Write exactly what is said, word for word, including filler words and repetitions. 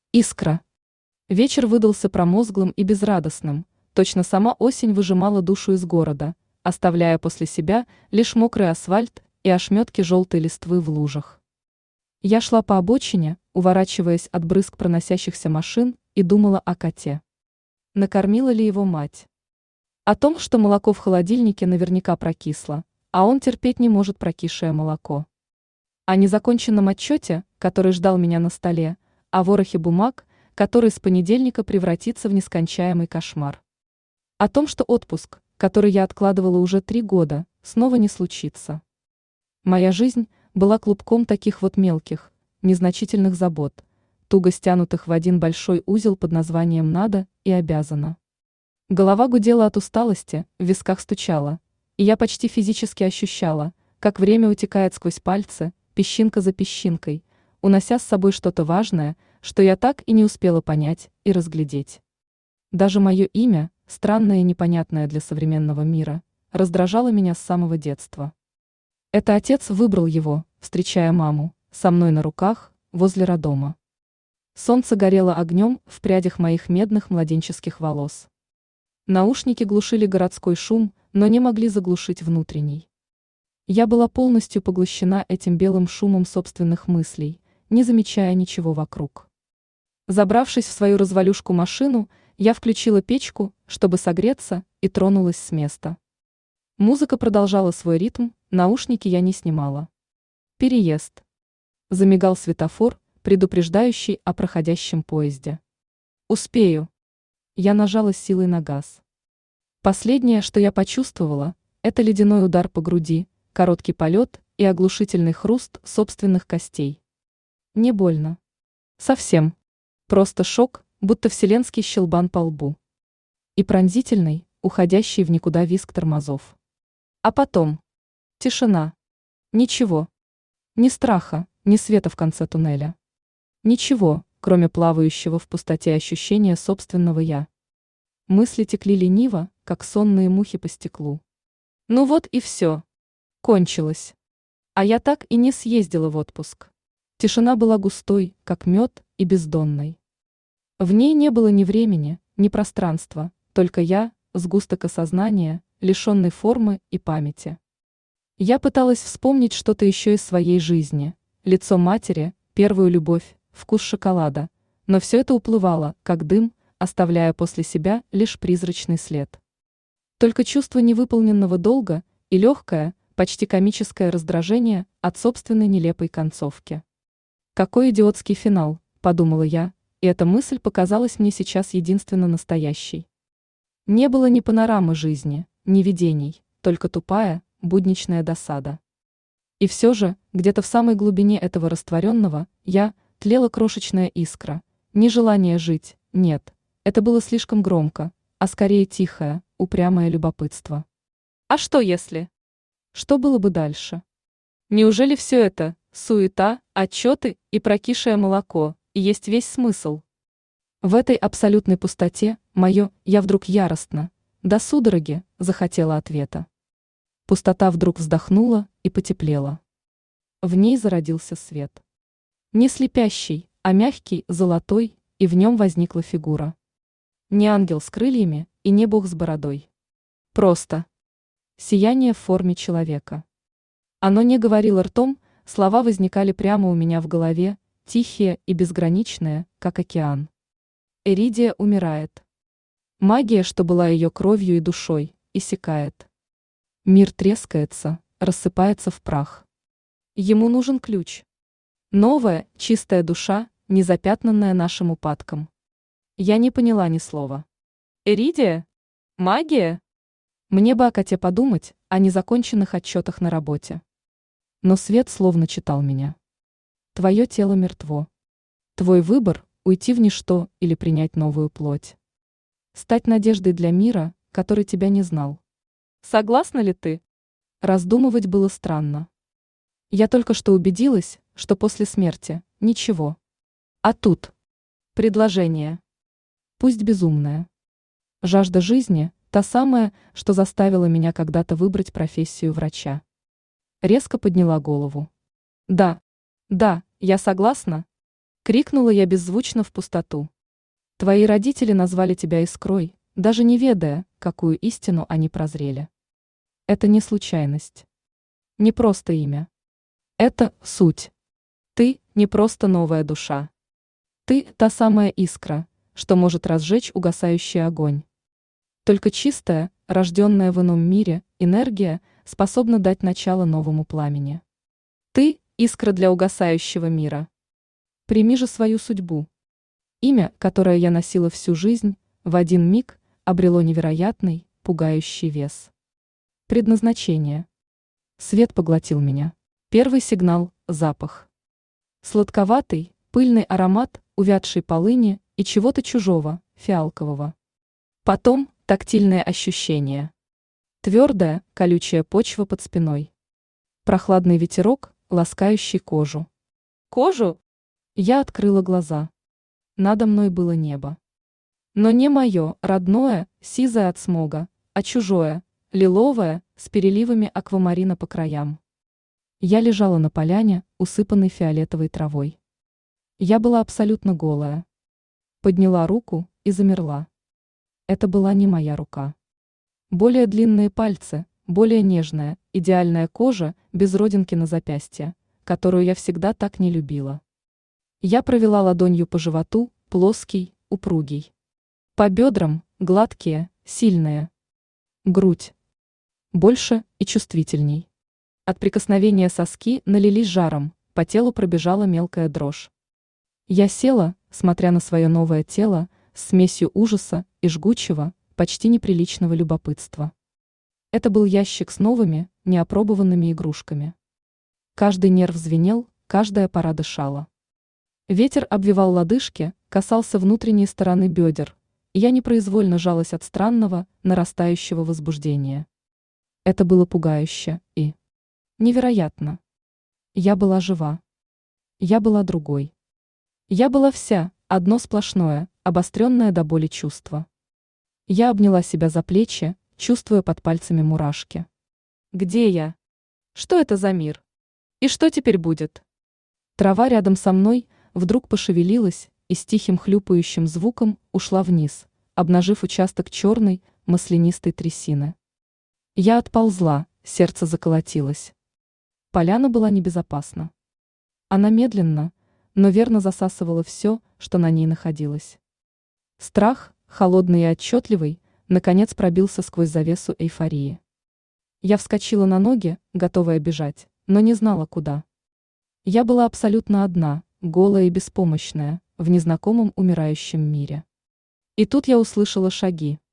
Искра. Вечер выдался промозглым и безрадостным, точно сама осень выжимала душу из города, оставляя после себя лишь мокрый асфальт и ошметки желтой листвы в лужах. Я шла по обочине, уворачиваясь от брызг проносящихся машин, и думала о коте. Накормила ли его мать? О том, что молоко в холодильнике наверняка прокисло, а он терпеть не может прокисшее молоко. О незаконченном отчете, который ждал меня на столе, о ворохе бумаг, который с понедельника превратится в нескончаемый кошмар. О том, что отпуск, который я откладывала уже три года, снова не случится. Моя жизнь была клубком таких вот мелких, незначительных забот, туго стянутых в один большой узел под названием «надо» и «обязано». Голова гудела от усталости, в висках стучала, и я почти физически ощущала, как время утекает сквозь пальцы, песчинка за песчинкой, унося с собой что-то важное, что я так и не успела понять и разглядеть. Даже мое имя, странное и непонятное для современного мира, раздражало меня с самого детства. Это отец выбрал его, встречая маму, со мной на руках, возле роддома. Солнце горело огнем в прядях моих медных младенческих волос. Наушники глушили городской шум, но не могли заглушить внутренний. Я была полностью поглощена этим белым шумом собственных мыслей, не замечая ничего вокруг. Забравшись в свою развалюшку-машину, я включила печку, чтобы согреться, и тронулась с места. Музыка продолжала свой ритм, наушники я не снимала. Переезд. Замигал светофор, предупреждающий о проходящем поезде. Успею. Я нажала силой на газ. Последнее, что я почувствовала, это ледяной удар по груди, короткий полет и оглушительный хруст собственных костей. Не больно. Совсем. Просто шок, будто вселенский щелбан по лбу. И пронзительный, уходящий в никуда визг тормозов. А потом. Тишина. Ничего. Ни страха, ни света в конце туннеля. Ничего, кроме плавающего в пустоте ощущения собственного «я». Мысли текли лениво, как сонные мухи по стеклу. Ну вот и все. Кончилось. А я так и не съездила в отпуск. Тишина была густой, как мед, и бездонной. В ней не было ни времени, ни пространства, только я, сгусток осознания, лишенный формы и памяти. Я пыталась вспомнить что-то еще из своей жизни, лицо матери, первую любовь, вкус шоколада, но все это уплывало, как дым, оставляя после себя лишь призрачный след. Только чувство невыполненного долга и легкое, почти комическое раздражение от собственной нелепой концовки. «Какой идиотский финал», — подумала я, и эта мысль показалась мне сейчас единственно настоящей. Не было ни панорамы жизни, ни видений, только тупая, будничная досада. И все же, где-то в самой глубине этого растворенного «я» тлела крошечная искра, не желание жить, нет, это было слишком громко, а скорее тихое, упрямое любопытство. А что если? Что было бы дальше? Неужели все это, суета, отчеты и прокисшее молоко, и есть весь смысл? В этой абсолютной пустоте мое «я» вдруг яростно, до судороги, захотела ответа. Пустота вдруг вздохнула и потеплела. В ней зародился свет. Не слепящий, а мягкий, золотой, и в нем возникла фигура. Не ангел с крыльями и не бог с бородой. Просто сияние в форме человека. Оно не говорило ртом, слова возникали прямо у меня в голове, тихие и безграничные, как океан. Эридия умирает. Магия, что была ее кровью и душой, иссякает. Мир трескается, рассыпается в прах. Ему нужен ключ. Новая, чистая душа, не запятнанная нашим упадком. Я не поняла ни слова. Эридия? Магия? Мне бы о коте подумать, о незаконченных отчетах на работе. Но свет словно читал меня. Твое тело мертво. Твой выбор – уйти в ничто или принять новую плоть. Стать надеждой для мира, который тебя не знал. Согласна ли ты? Раздумывать было странно. Я только что убедилась, что после смерти – ничего. А тут – предложение. Пусть безумное. Жажда жизни – та самая, что заставила меня когда-то выбрать профессию врача. Резко подняла голову. Да, да, я согласна. Крикнула я беззвучно в пустоту. Твои родители назвали тебя искрой, даже не ведая, какую истину они прозрели. Это не случайность. Не просто имя. Это суть. Ты не просто новая душа. Ты та самая искра, что может разжечь угасающий огонь. Только чистая, рожденная в ином мире, энергия способна дать начало новому пламени. Ты – искра для угасающего мира. Прими же свою судьбу. Имя, которое я носила всю жизнь, в один миг обрело невероятный, пугающий вес. Предназначение. Свет поглотил меня. Первый сигнал – запах. Сладковатый, пыльный аромат увядшей полыни и чего-то чужого, фиалкового. Потом тактильные ощущения. Твердая, колючая почва под спиной. Прохладный ветерок, ласкающий кожу. Кожу? Я открыла глаза. Надо мной было небо. Но не мое, родное, сизое от смога, а чужое, лиловое, с переливами аквамарина по краям. Я лежала на поляне, усыпанной фиолетовой травой. Я была абсолютно голая. Подняла руку и замерла. Это была не моя рука. Более длинные пальцы, более нежная, идеальная кожа, без родинки на запястье, которую я всегда так не любила. Я провела ладонью по животу, плоский, упругий. По бедрам, гладкие, сильные. Грудь. Больше и чувствительней. От прикосновения соски налились жаром, по телу пробежала мелкая дрожь. Я села, смотря на свое новое тело, с смесью ужаса и жгучего, почти неприличного любопытства. Это был ящик с новыми, неопробованными игрушками. Каждый нерв звенел, каждая пора дышала. Ветер обвивал лодыжки, касался внутренней стороны бедер, и я непроизвольно жалась от странного, нарастающего возбуждения. Это было пугающе и невероятно. Я была жива. Я была другой. Я была вся, одно сплошное, обостренное до боли чувство. Я обняла себя за плечи, чувствуя под пальцами мурашки. Где я? Что это за мир? И что теперь будет? Трава рядом со мной вдруг пошевелилась и с тихим хлюпающим звуком ушла вниз, обнажив участок черной, маслянистой трясины. Я отползла, сердце заколотилось. Поляна была небезопасна. Она медленно, но верно засасывала все, что на ней находилось. Страх, холодный и отчетливый, наконец пробился сквозь завесу эйфории. Я вскочила на ноги, готовая бежать, но не знала, куда. Я была абсолютно одна, голая и беспомощная, в незнакомом умирающем мире. И тут я услышала шаги.